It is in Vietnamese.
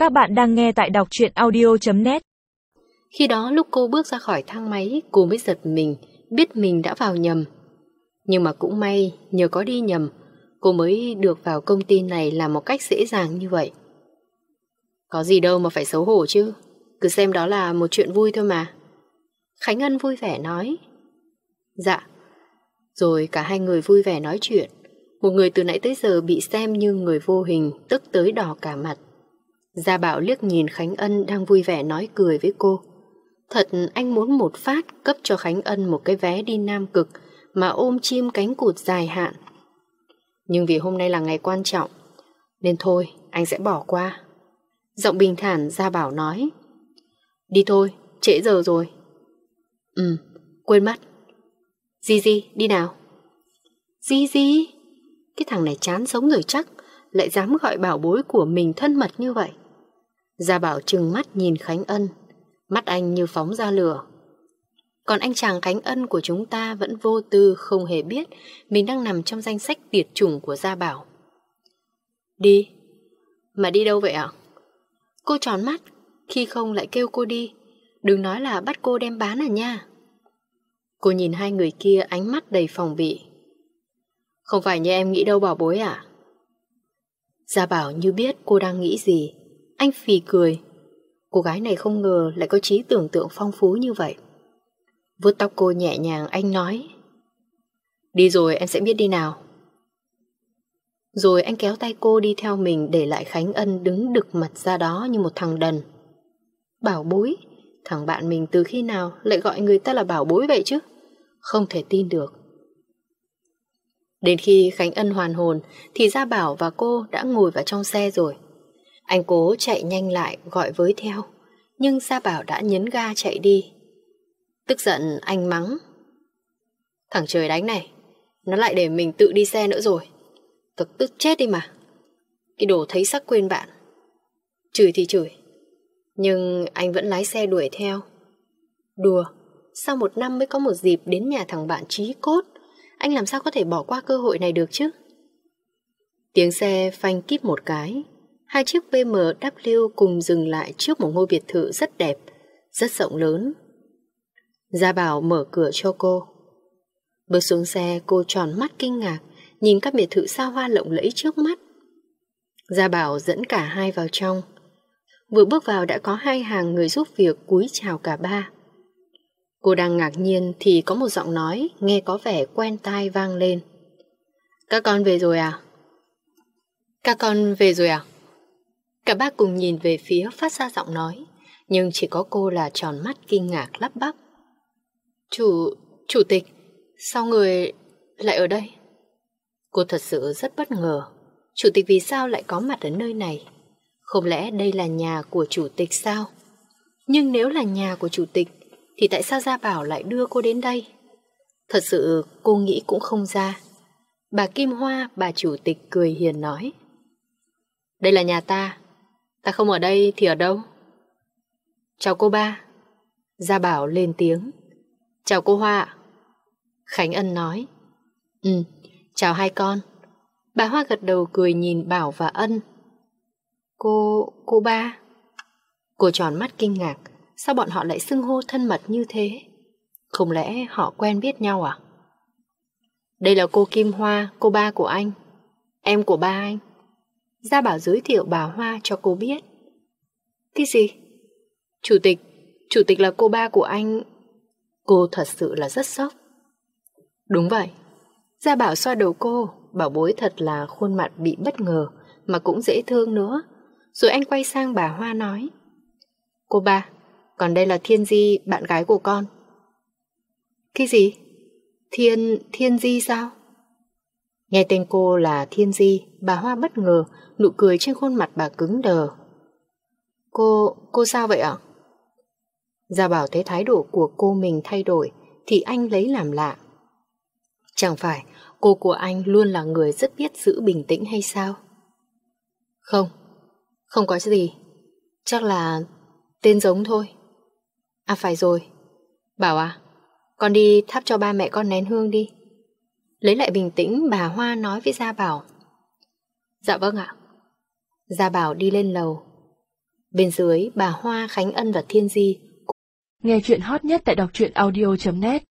Các bạn đang nghe tại đọc truyện audio.net. Khi đó lúc cô bước ra khỏi thang máy, cô mới giật mình, biết mình đã vào nhầm. Nhưng mà cũng may, nhờ có đi nhầm, cô mới được vào công ty này làm một cách dễ dàng như vậy. Có gì đâu mà phải xấu hổ chứ, cứ xem đó là một chuyện vui thôi mà. Khánh Ân vui vẻ nói. Dạ. Rồi cả hai người vui vẻ nói chuyện. Một người từ nãy tới giờ bị xem như người vô hình, tức tới đỏ cả mặt. Gia Bảo liếc nhìn Khánh Ân đang vui vẻ nói cười với cô. Thật anh muốn một phát cấp cho Khánh Ân một cái vé đi Nam Cực mà ôm chim cánh cụt dài hạn. Nhưng vì hôm nay là ngày quan trọng, nên thôi anh sẽ bỏ qua. Giọng bình thản Gia Bảo nói. Đi thôi, trễ giờ rồi. Quên mất. Di, đi nào. Di, cái thằng này chán sống rồi chắc, lại dám gọi bảo bối của mình thân mật như vậy. Gia Bảo trừng mắt nhìn Khánh Ân, mắt anh như phóng ra lửa. Còn anh chàng Khánh Ân của chúng ta vẫn vô tư, không hề biết mình đang nằm trong danh sách tiệt chủng của Gia Bảo. Đi. Mà đi đâu vậy ạ? Cô tròn mắt, khi không lại kêu cô đi. Đừng nói là bắt cô đem bán à nha. Cô nhìn hai người kia ánh mắt đầy phòng bị. Không phải như em nghĩ đâu bảo bối à? Gia Bảo như biết cô đang nghĩ gì. Anh phì cười. Cô gái này không ngờ lại có trí tưởng tượng phong phú như vậy. Vuốt tóc cô nhẹ nhàng, anh nói. Đi rồi em sẽ biết đi nào. Rồi anh kéo tay cô đi theo mình, để lại Khánh Ân đứng đực mặt ra đó như một thằng đần. Bảo bối? Thằng bạn mình từ khi nào lại gọi người ta là bảo bối vậy chứ? Không thể tin được. Đến khi Khánh Ân hoàn hồn thì Gia Bảo và cô đã ngồi vào trong xe rồi. Anh cố chạy nhanh lại gọi với theo, nhưng Gia Bảo đã nhấn ga chạy đi. Tức giận anh mắng. Thằng trời đánh này, nó lại để mình tự đi xe nữa rồi. Tức chết đi mà. Cái đồ thấy sắc quên bạn. Chửi thì chửi, nhưng anh vẫn lái xe đuổi theo. Đùa, sau 1 năm mới có một dịp đến nhà thằng bạn chí cốt, anh làm sao có thể bỏ qua cơ hội này được chứ? Tiếng xe phanh kíp một cái. 2 chiếc BMW cùng dừng lại trước một ngôi biệt thự rất đẹp, rất rộng lớn. Gia Bảo mở cửa cho cô. Bước xuống xe, cô tròn mắt kinh ngạc, nhìn các biệt thự xa hoa lộng lẫy trước mắt. Gia Bảo dẫn cả hai vào trong. Vừa bước vào đã có 2 hàng người giúp việc cúi chào cả ba. Cô đang ngạc nhiên thì có một giọng nói nghe có vẻ quen tai vang lên. Các con về rồi à? Các con về rồi à? Cả ba cùng nhìn về phía phát ra giọng nói, nhưng chỉ có cô là tròn mắt kinh ngạc lắp bắp. Chủ tịch, sao người lại ở đây? Cô thật sự rất bất ngờ. Chủ tịch vì sao lại có mặt ở nơi này? Không lẽ đây là nhà của chủ tịch sao? Nhưng nếu là nhà của chủ tịch thì tại sao Gia Bảo lại đưa cô đến đây? Thật sự cô nghĩ cũng không ra. Bà Kim Hoa, bà chủ tịch cười hiền nói. Đây là nhà ta. Ta không ở đây thì ở đâu? Chào cô ba. Gia Bảo lên tiếng. Chào cô Hoa ạ. Khánh Ân nói. Chào hai con. Bà Hoa gật đầu cười nhìn Bảo và Ân. Cô ba. Cô tròn mắt kinh ngạc. Sao bọn họ lại xưng hô thân mật như thế? Không lẽ họ quen biết nhau à? Đây là cô Kim Hoa, cô ba của anh. Em của ba anh. Gia Bảo giới thiệu bà Hoa cho cô biết. Cái gì? Chủ tịch là cô ba của anh. Cô thật sự là rất sốc. Đúng vậy. Gia Bảo xoa đầu cô, bảo bối thật là khuôn mặt bị bất ngờ mà cũng dễ thương nữa. Rồi anh quay sang bà Hoa nói. Cô ba, còn đây là Thiên Di, bạn gái của con. Cái gì? Thiên Di sao? Nghe tên cô là Thiên Di, bà Hoa bất ngờ, nụ cười trên khuôn mặt bà cứng đờ. Cô sao vậy ạ? Gia Bảo thấy thái độ của cô mình thay đổi thì anh lấy làm lạ. Chẳng phải cô của anh luôn là người rất biết giữ bình tĩnh hay sao? Không có gì. Chắc là tên giống thôi. À phải rồi. Bảo à, con đi thắp cho ba mẹ con nén hương đi. Lấy lại bình tĩnh, bà Hoa nói với Gia Bảo. Dạ vâng ạ. Gia Bảo đi lên lầu. Bên dưới bà Hoa, Khánh Ân và Thiên Di. Nghe chuyện hot nhất tại đọc truyện audio.net